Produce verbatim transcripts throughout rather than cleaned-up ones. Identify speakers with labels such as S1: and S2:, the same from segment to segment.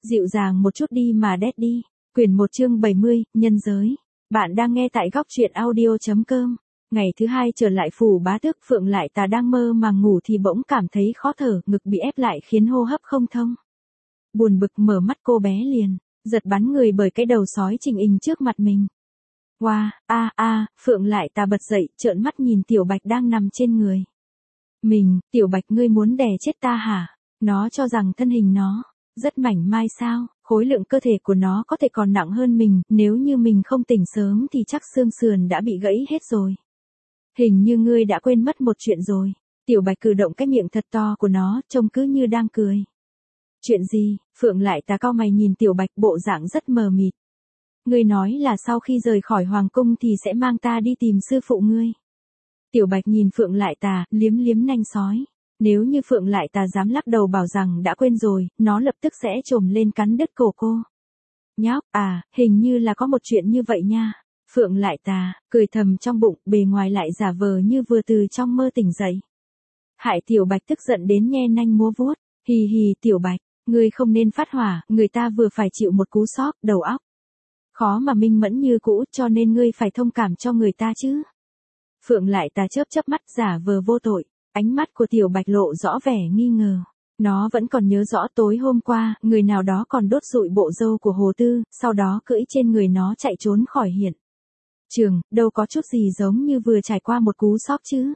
S1: Dịu dàng một chút đi mà Daddy. Quyển một chương bảy mươi, nhân giới. Bạn đang nghe tại góc truyện audio.com. Ngày thứ hai trở lại phủ bá tước, Phượng Lại Tà đang mơ màng ngủ thì bỗng cảm thấy khó thở, ngực bị ép lại khiến hô hấp không thông. Buồn bực mở mắt cô bé liền, giật bắn người bởi cái đầu sói trình hình trước mặt mình. Wow, a a, Phượng Lại Tà bật dậy, trợn mắt nhìn Tiểu Bạch đang nằm trên người mình. Tiểu Bạch, ngươi muốn đè chết ta hả? Nó cho rằng thân hình nó rất mảnh mai sao, khối lượng cơ thể của nó có thể còn nặng hơn mình, nếu như mình không tỉnh sớm thì chắc xương sườn đã bị gãy hết rồi. Hình như ngươi đã quên mất một chuyện rồi. Tiểu Bạch cử động cái miệng thật to của nó, trông cứ như đang cười. Chuyện gì? Phượng Lại Tà cau mày nhìn Tiểu Bạch, bộ dạng rất mờ mịt. Ngươi nói là sau khi rời khỏi hoàng cung thì sẽ mang ta đi tìm sư phụ ngươi. Tiểu Bạch nhìn Phượng Lại Tà, liếm liếm nanh sói. Nếu như Phượng Lại Tà dám lắc đầu bảo rằng đã quên rồi, nó lập tức sẽ trồm lên cắn đứt cổ cô. Nhóc, à, hình như là có một chuyện như vậy nha. Phượng Lại Tà cười thầm trong bụng, bề ngoài lại giả vờ như vừa từ trong mơ tỉnh dậy. Hại Tiểu Bạch tức giận đến nhe nanh múa vuốt. Hì hì, Tiểu Bạch, ngươi không nên phát hỏa, người ta vừa phải chịu một cú sốc đầu óc. Khó mà minh mẫn như cũ, cho nên ngươi phải thông cảm cho người ta chứ. Phượng Lại Tà chớp chớp mắt giả vờ vô tội. Ánh mắt của Tiểu Bạch lộ rõ vẻ nghi ngờ. Nó vẫn còn nhớ rõ tối hôm qua, người nào đó còn đốt rụi bộ râu của Hồ Tư, sau đó cưỡi trên người nó chạy trốn khỏi hiện trường, đâu có chút gì giống như vừa trải qua một cú sốc chứ.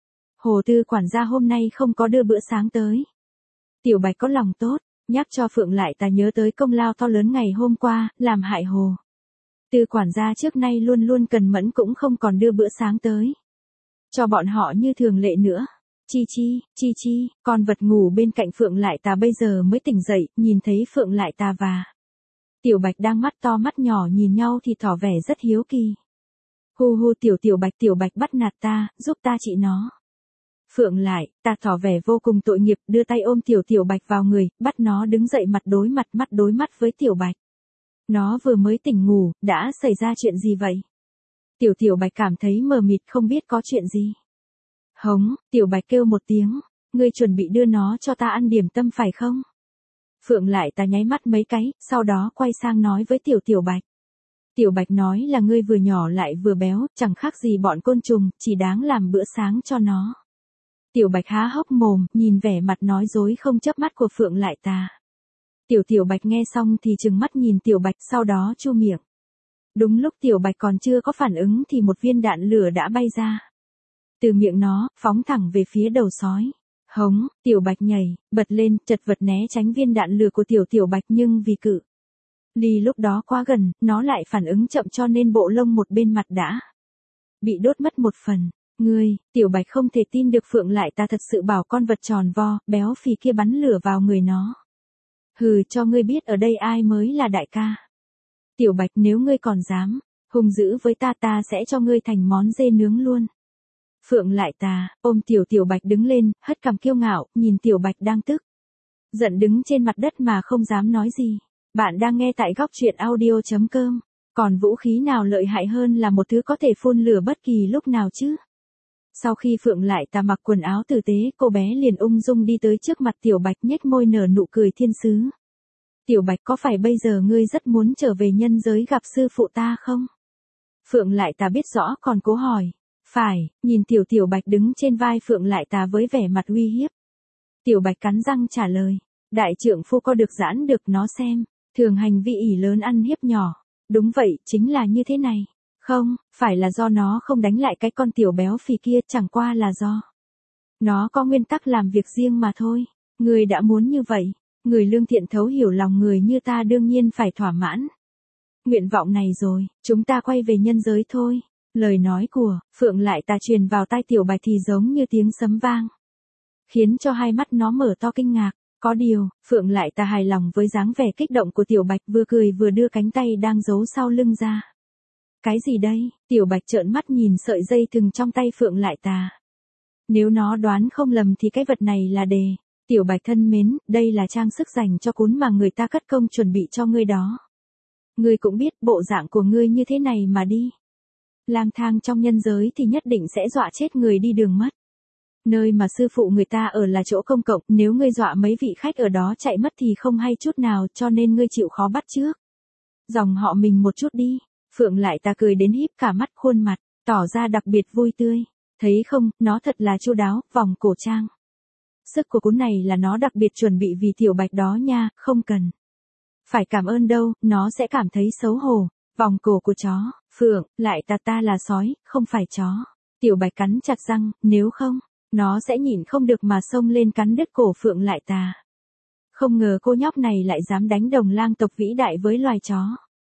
S1: Hồ Tư quản gia hôm nay không có đưa bữa sáng tới. Tiểu Bạch có lòng tốt, nhắc cho Phượng Lại Tà nhớ tới công lao to lớn ngày hôm qua, làm hại Hồ Tư quản gia trước nay luôn luôn cần mẫn cũng không còn đưa bữa sáng tới cho bọn họ như thường lệ nữa. Chi Chi, Chi Chi, con vật ngủ bên cạnh Phượng Lại Tà bây giờ mới tỉnh dậy, nhìn thấy Phượng Lại Tà và Tiểu Bạch đang mắt to mắt nhỏ nhìn nhau thì tỏ vẻ rất hiếu kỳ. Hu hu tiểu Tiểu Bạch, Tiểu Bạch bắt nạt ta, giúp ta trị nó. Phượng Lại Tà tỏ vẻ vô cùng tội nghiệp, đưa tay ôm tiểu Tiểu Bạch vào người, bắt nó đứng dậy mặt đối mặt mắt đối mắt với Tiểu Bạch. Nó vừa mới tỉnh ngủ, đã xảy ra chuyện gì vậy? Tiểu Tiểu Bạch cảm thấy mờ mịt không biết có chuyện gì. Hống, Tiểu Bạch kêu một tiếng, ngươi chuẩn bị đưa nó cho ta ăn điểm tâm phải không? Phượng Lại Tà nháy mắt mấy cái, sau đó quay sang nói với Tiểu Tiểu Bạch. Tiểu Bạch nói là ngươi vừa nhỏ lại vừa béo, chẳng khác gì bọn côn trùng, chỉ đáng làm bữa sáng cho nó. Tiểu Bạch há hốc mồm, nhìn vẻ mặt nói dối không chớp mắt của Phượng Lại Tà. Tiểu Tiểu Bạch nghe xong thì trừng mắt nhìn Tiểu Bạch, sau đó chu miệng. Đúng lúc Tiểu Bạch còn chưa có phản ứng thì một viên đạn lửa đã bay ra từ miệng nó, phóng thẳng về phía đầu sói. Hống, Tiểu Bạch nhảy bật lên, chật vật né tránh viên đạn lửa của Tiểu Tiểu Bạch, nhưng vì cự ly lúc đó quá gần, nó lại phản ứng chậm cho nên bộ lông một bên mặt đã bị đốt mất một phần. Ngươi, Tiểu Bạch không thể tin được Phượng Lại Tà thật sự bảo con vật tròn vo, béo phì kia bắn lửa vào người nó. Hừ, cho ngươi biết ở đây ai mới là đại ca. Tiểu Bạch, nếu ngươi còn dám hung dữ với ta, ta sẽ cho ngươi thành món dê nướng luôn. Phượng Lại Tà ôm Tiểu Tiểu Bạch đứng lên, hất cằm kiêu ngạo, nhìn Tiểu Bạch đang tức giận đứng trên mặt đất mà không dám nói gì. Bạn đang nghe tại góc truyện audio.com. Còn vũ khí nào lợi hại hơn là một thứ có thể phun lửa bất kỳ lúc nào chứ? Sau khi Phượng Lại Tà mặc quần áo tử tế, cô bé liền ung dung đi tới trước mặt Tiểu Bạch, nhếch môi nở nụ cười thiên sứ. Tiểu Bạch, có phải bây giờ ngươi rất muốn trở về nhân giới gặp sư phụ ta không? Phượng Lại Tà biết rõ còn cố hỏi. Phải, nhìn Tiểu Tiểu Bạch đứng trên vai Phượng Lại Tà với vẻ mặt uy hiếp. Tiểu Bạch cắn răng trả lời. Đại trượng phu có được giãn được nó xem, thường hành vi ỷ lớn ăn hiếp nhỏ. Đúng vậy, chính là như thế này. Không, phải là do nó không đánh lại cái con tiểu béo phì kia, chẳng qua là do nó có nguyên tắc làm việc riêng mà thôi. Người đã muốn như vậy, người lương thiện thấu hiểu lòng người như ta đương nhiên phải thỏa mãn nguyện vọng này rồi, chúng ta quay về nhân giới thôi. Lời nói của Phượng Lại Tà truyền vào tai Tiểu Bạch thì giống như tiếng sấm vang, khiến cho hai mắt nó mở to kinh ngạc. Có điều, Phượng Lại Tà hài lòng với dáng vẻ kích động của Tiểu Bạch, vừa cười vừa đưa cánh tay đang giấu sau lưng ra. Cái gì đây? Tiểu Bạch trợn mắt nhìn sợi dây thừng trong tay Phượng Lại Tà. Nếu nó đoán không lầm thì cái vật này là đề. Tiểu Bạch thân mến, đây là trang sức dành cho cún mà người ta cất công chuẩn bị cho ngươi đó. Ngươi cũng biết bộ dạng của ngươi như thế này mà đi lang thang trong nhân giới thì nhất định sẽ dọa chết người đi đường mất. Nơi mà sư phụ người ta ở là chỗ công cộng, nếu ngươi dọa mấy vị khách ở đó chạy mất thì không hay chút nào, cho nên ngươi chịu khó bắt trước. Dòng họ mình một chút đi. Phượng lại ta cười đến híp cả mắt khuôn mặt, tỏ ra đặc biệt vui tươi. Thấy không, nó thật là chu đáo, vòng cổ trang. Sức của cuốn này là nó đặc biệt chuẩn bị vì Tiểu Bạch đó nha, không cần. Phải cảm ơn đâu, nó sẽ cảm thấy xấu hổ. Vòng cổ của chó, Phượng, lại ta ta là sói, không phải chó. Tiểu Bạch cắn chặt răng, nếu không, nó sẽ nhịn không được mà xông lên cắn đứt cổ Phượng lại ta. Không ngờ cô nhóc này lại dám đánh đồng lang tộc vĩ đại với loài chó.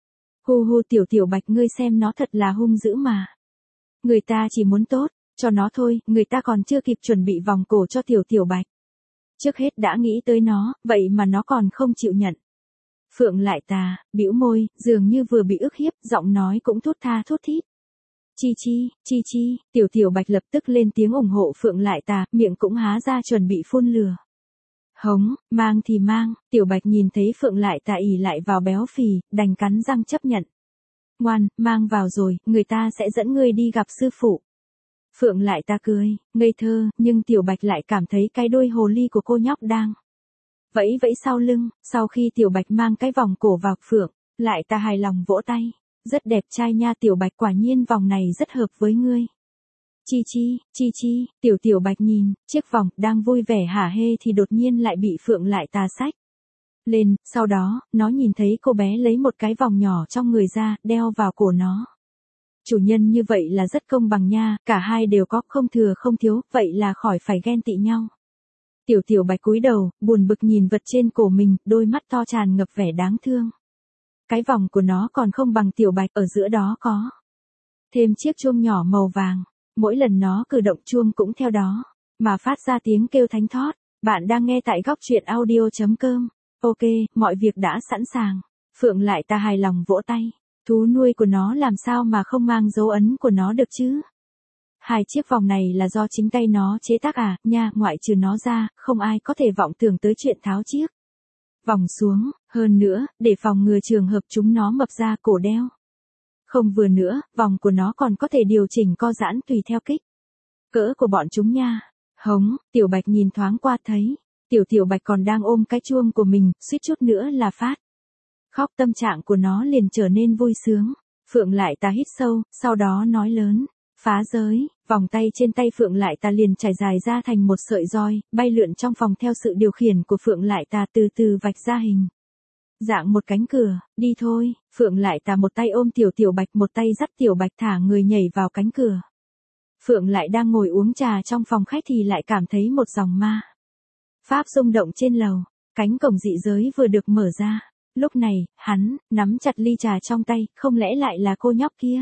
S1: Hu hu tiểu tiểu Bạch ngươi xem nó thật là hung dữ mà. Người ta chỉ muốn tốt cho nó thôi, người ta còn chưa kịp chuẩn bị vòng cổ cho tiểu tiểu Bạch. Trước hết đã nghĩ tới nó, vậy mà nó còn không chịu nhận. Phượng lại tà, bĩu môi, dường như vừa bị ức hiếp, giọng nói cũng thốt tha thốt thít. Chi chi, chi chi, tiểu tiểu Bạch lập tức lên tiếng ủng hộ Phượng lại tà, miệng cũng há ra chuẩn bị phun lửa. Hống, mang thì mang, tiểu Bạch nhìn thấy Phượng lại tà ỉ lại vào béo phì, đành cắn răng chấp nhận. Ngoan, mang vào rồi, người ta sẽ dẫn ngươi đi gặp sư phụ. Phượng lại ta cười, ngây thơ, nhưng tiểu Bạch lại cảm thấy cái đuôi hồ ly của cô nhóc đang vẫy vẫy sau lưng. Sau khi tiểu Bạch mang cái vòng cổ vào, Phượng lại ta hài lòng vỗ tay. Rất đẹp trai nha tiểu Bạch, quả nhiên vòng này rất hợp với ngươi. Chi chi, chi chi, tiểu tiểu Bạch nhìn chiếc vòng đang vui vẻ hả hê thì đột nhiên lại bị Phượng lại tà xách lên, sau đó, nó nhìn thấy cô bé lấy một cái vòng nhỏ trong người ra, đeo vào cổ nó. Chủ nhân như vậy là rất công bằng nha, cả hai đều có, không thừa không thiếu, vậy là khỏi phải ghen tị nhau. Tiểu tiểu Bạch cúi đầu, buồn bực nhìn vật trên cổ mình, đôi mắt to tràn ngập vẻ đáng thương. Cái vòng của nó còn không bằng tiểu Bạch, ở giữa đó có thêm chiếc chuông nhỏ màu vàng, mỗi lần nó cử động chuông cũng theo đó mà phát ra tiếng kêu thánh thót. Bạn đang nghe tại góc truyện audio chấm com. Ok, mọi việc đã sẵn sàng. Phượng lại ta hài lòng vỗ tay. Thú nuôi của nó làm sao mà không mang dấu ấn của nó được chứ? Hai chiếc vòng này là do chính tay nó chế tác à, nha, ngoại trừ nó ra, không ai có thể vọng tưởng tới chuyện tháo chiếc vòng xuống, hơn nữa, để phòng ngừa trường hợp chúng nó mập ra cổ đeo. Không vừa nữa, vòng của nó còn có thể điều chỉnh co giãn tùy theo kích cỡ của bọn chúng nha. Hống, tiểu Bạch nhìn thoáng qua thấy, tiểu tiểu Bạch còn đang ôm cái chuông của mình, suýt chút nữa là phát khóc. Tâm trạng của nó liền trở nên vui sướng. Phượng lại ta hít sâu, sau đó nói lớn, phá giới. Vòng tay trên tay Phượng lại ta liền trải dài ra thành một sợi roi, bay lượn trong phòng theo sự điều khiển của Phượng lại ta, từ từ vạch ra hình dạng một cánh cửa. Đi thôi. Phượng lại ta một tay ôm tiểu tiểu Bạch, một tay dắt tiểu Bạch thả người nhảy vào cánh cửa. Phượng lại đang ngồi uống trà trong phòng khách thì lại cảm thấy một dòng ma pháp rung động trên lầu. Cánh cổng dị giới vừa được mở ra. Lúc này, hắn nắm chặt ly trà trong tay, không lẽ lại là cô nhóc kia?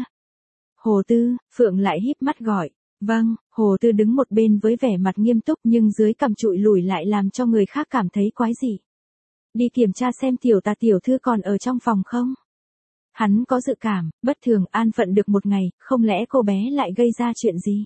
S1: Hồ Tư. Phượng lại híp mắt gọi. Vâng. Hồ Tư đứng một bên với vẻ mặt nghiêm túc, nhưng dưới cằm trụi lùi lại làm cho người khác cảm thấy quái dị. Đi kiểm tra xem tiểu tà tiểu thư còn ở trong phòng không? Hắn có dự cảm, bất thường, an phận được một ngày, không lẽ cô bé lại gây ra chuyện gì?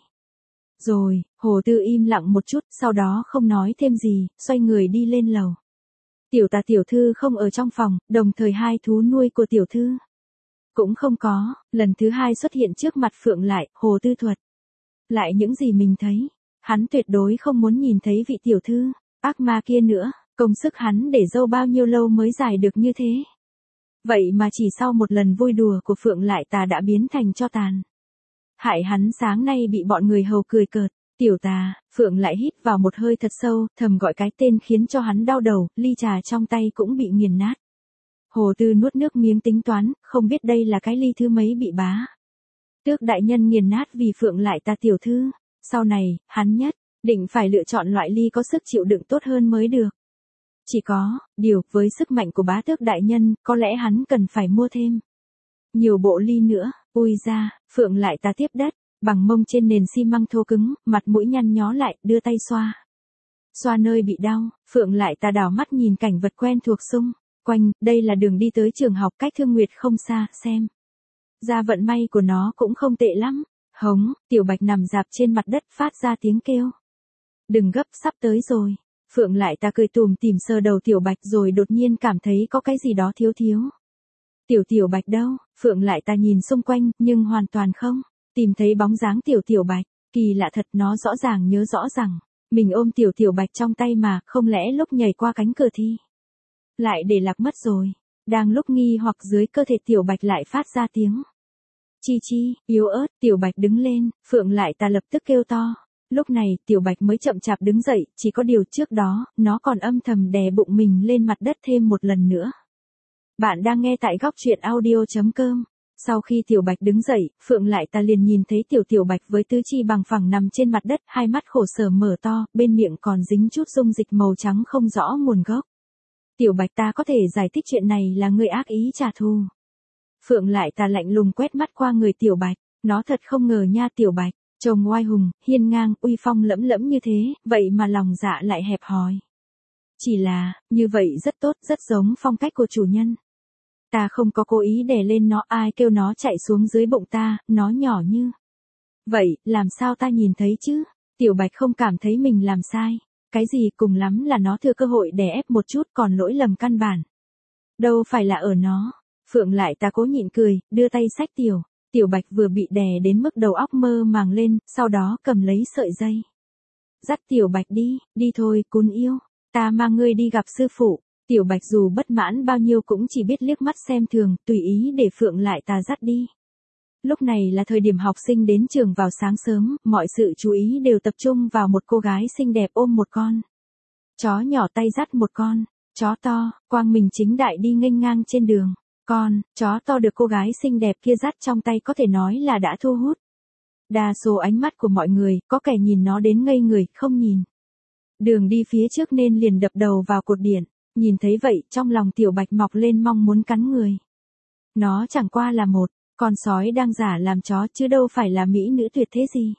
S1: Rồi, Hồ Tư im lặng một chút, sau đó không nói thêm gì, xoay người đi lên lầu. Tiểu tà tiểu thư không ở trong phòng, đồng thời hai thú nuôi của tiểu thư cũng không có. Lần thứ hai xuất hiện trước mặt Phượng lại, Hồ Tư thuật lại những gì mình thấy. Hắn tuyệt đối không muốn nhìn thấy vị tiểu thư ác ma kia nữa. Công sức hắn để dâu bao nhiêu lâu mới dài được như thế. Vậy mà chỉ sau một lần vui đùa của Phượng lại tà đã biến thành tro tàn. Hại hắn sáng nay bị bọn người hầu cười cợt. Tiểu tà. Phượng lại hít vào một hơi thật sâu, thầm gọi cái tên khiến cho hắn đau đầu, ly trà trong tay cũng bị nghiền nát. Hồ Tư nuốt nước miếng tính toán, không biết đây là cái ly thứ mấy bị bá tước đại nhân nghiền nát vì Phượng lại tà tiểu thư. Sau này, hắn nhất định phải lựa chọn loại ly có sức chịu đựng tốt hơn mới được. Chỉ có điều, với sức mạnh của bá tước đại nhân, có lẽ hắn cần phải mua thêm nhiều bộ ly nữa. Ui ra. Phượng lại ta tiếp đất bằng mông trên nền xi măng thô cứng, mặt mũi nhăn nhó lại, đưa tay xoa xoa nơi bị đau. Phượng lại ta đảo mắt nhìn cảnh vật quen thuộc xung quanh. Đây là đường đi tới trường học cách Thương Nguyệt không xa, xem ra vận may của nó cũng không tệ lắm. Hống. Tiểu Bạch nằm dạp trên mặt đất phát ra tiếng kêu. Đừng gấp, sắp tới rồi. Phượng lại ta cười tùm tìm sờ đầu tiểu Bạch, rồi đột nhiên cảm thấy có cái gì đó thiếu thiếu. Tiểu tiểu Bạch đâu? Phượng lại ta nhìn xung quanh, nhưng hoàn toàn không tìm thấy bóng dáng tiểu tiểu Bạch. Kỳ lạ thật, nó rõ ràng nhớ rõ rằng, mình ôm tiểu tiểu bạch trong tay mà, không lẽ lúc nhảy qua cánh cửa thi, lại để lạc mất rồi. Đang lúc nghi hoặc dưới cơ thể tiểu bạch lại phát ra tiếng. Chi chi, yếu ớt, tiểu bạch đứng lên, Phượng lại ta lập tức kêu to. Lúc này, tiểu bạch mới chậm chạp đứng dậy, chỉ có điều trước đó, nó còn âm thầm đè bụng mình lên mặt đất thêm một lần nữa. Bạn đang nghe tại góc truyện audio chấm com. Sau khi tiểu bạch đứng dậy, Phượng lại ta liền nhìn thấy tiểu tiểu bạch với tứ chi bằng phẳng nằm trên mặt đất, hai mắt khổ sở mở to, bên miệng còn dính chút dung dịch màu trắng không rõ nguồn gốc. Tiểu bạch, ta có thể giải thích chuyện này là ngươi ác ý trả thù. Phượng lại ta lạnh lùng quét mắt qua người tiểu bạch, nó thật không ngờ nha tiểu bạch, trông oai hùng, hiên ngang, uy phong lẫm lẫm như thế, vậy mà lòng dạ lại hẹp hòi. Chỉ là, như vậy rất tốt, rất giống phong cách của chủ nhân. Ta không có cố ý đè lên nó, ai kêu nó chạy xuống dưới bụng ta, nó nhỏ như vậy, làm sao ta nhìn thấy chứ? Tiểu bạch không cảm thấy mình làm sai. Cái gì, cùng lắm là nó thừa cơ hội đè ép một chút, còn lỗi lầm căn bản đâu phải là ở nó. Phượng lại ta cố nhịn cười, đưa tay xách tiểu. Tiểu bạch vừa bị đè đến mức đầu óc mơ màng lên, sau đó cầm lấy sợi dây. Dắt tiểu bạch đi, đi thôi, cún yêu. Ta mang ngươi đi gặp sư phụ. Tiểu bạch dù bất mãn bao nhiêu cũng chỉ biết liếc mắt xem thường, tùy ý để Phượng lại ta dắt đi. Lúc này là thời điểm học sinh đến trường vào sáng sớm, mọi sự chú ý đều tập trung vào một cô gái xinh đẹp ôm một con chó nhỏ, tay dắt một con chó to, quang minh chính đại đi nghênh ngang trên đường. Con chó to được cô gái xinh đẹp kia dắt trong tay có thể nói là đã thu hút đa số ánh mắt của mọi người, có kẻ nhìn nó đến ngây người, không nhìn đường đi phía trước nên liền đập đầu vào cột điện. Nhìn thấy vậy, trong lòng tiểu bạch mọc lên mong muốn cắn người. Nó chẳng qua là một con sói đang giả làm chó chứ đâu phải là mỹ nữ tuyệt thế gì.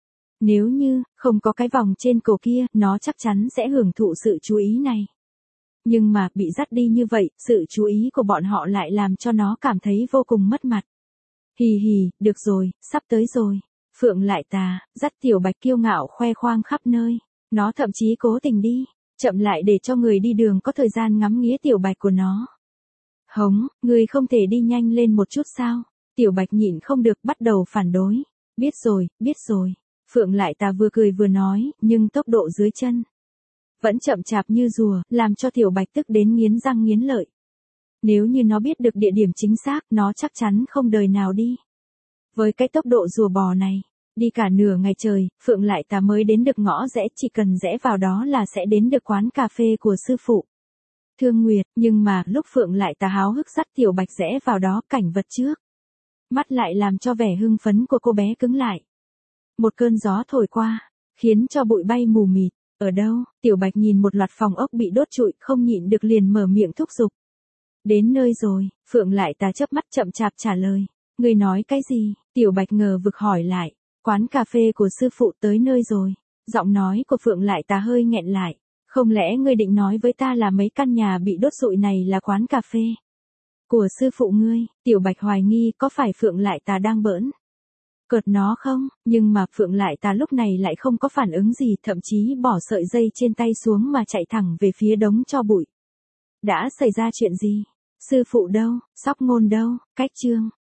S1: Nếu như không có cái vòng trên cổ kia, nó chắc chắn sẽ hưởng thụ sự chú ý này. Nhưng mà, bị dắt đi như vậy, sự chú ý của bọn họ lại làm cho nó cảm thấy vô cùng mất mặt. Hì hì, được rồi, sắp tới rồi. Phượng lại tà, dắt tiểu bạch kiêu ngạo khoe khoang khắp nơi. Nó thậm chí cố tình đi chậm lại để cho người đi đường có thời gian ngắm nghía tiểu bạch của nó. Hống, ngươi không thể đi nhanh lên một chút sao? Tiểu bạch nhịn không được bắt đầu phản đối. Biết rồi, biết rồi. Phượng lại ta vừa cười vừa nói, nhưng tốc độ dưới chân vẫn chậm chạp như rùa, làm cho tiểu bạch tức đến nghiến răng nghiến lợi. Nếu như nó biết được địa điểm chính xác, nó chắc chắn không đời nào đi. Với cái tốc độ rùa bò này, đi cả nửa ngày trời, Phượng lại ta mới đến được ngõ rẽ, chỉ cần rẽ vào đó là sẽ đến được quán cà phê của sư phụ Thương Nguyệt. Nhưng mà, lúc Phượng lại ta háo hức dắt tiểu bạch rẽ vào đó, cảnh vật trước mắt lại làm cho vẻ hưng phấn của cô bé cứng lại. Một cơn gió thổi qua, khiến cho bụi bay mù mịt. Ở đâu? Tiểu bạch nhìn một loạt phòng ốc bị đốt trụi, không nhịn được liền mở miệng thúc giục. Đến nơi rồi, Phượng lại ta chớp mắt chậm chạp trả lời. Ngươi nói cái gì? Tiểu bạch ngờ vực hỏi lại. Quán cà phê của sư phụ tới nơi rồi. Giọng nói của Phượng lại ta hơi nghẹn lại. Không lẽ ngươi định nói với ta là mấy căn nhà bị đốt trụi này là quán cà phê của sư phụ ngươi? Tiểu bạch hoài nghi có phải Phượng lại ta đang bỡn cợt nó không, nhưng mà Phượng lại ta lúc này lại không có phản ứng gì, thậm chí bỏ sợi dây trên tay xuống mà chạy thẳng về phía đống tro bụi. Đã xảy ra chuyện gì? Sư phụ đâu? Sóc Ngôn đâu? Cách chương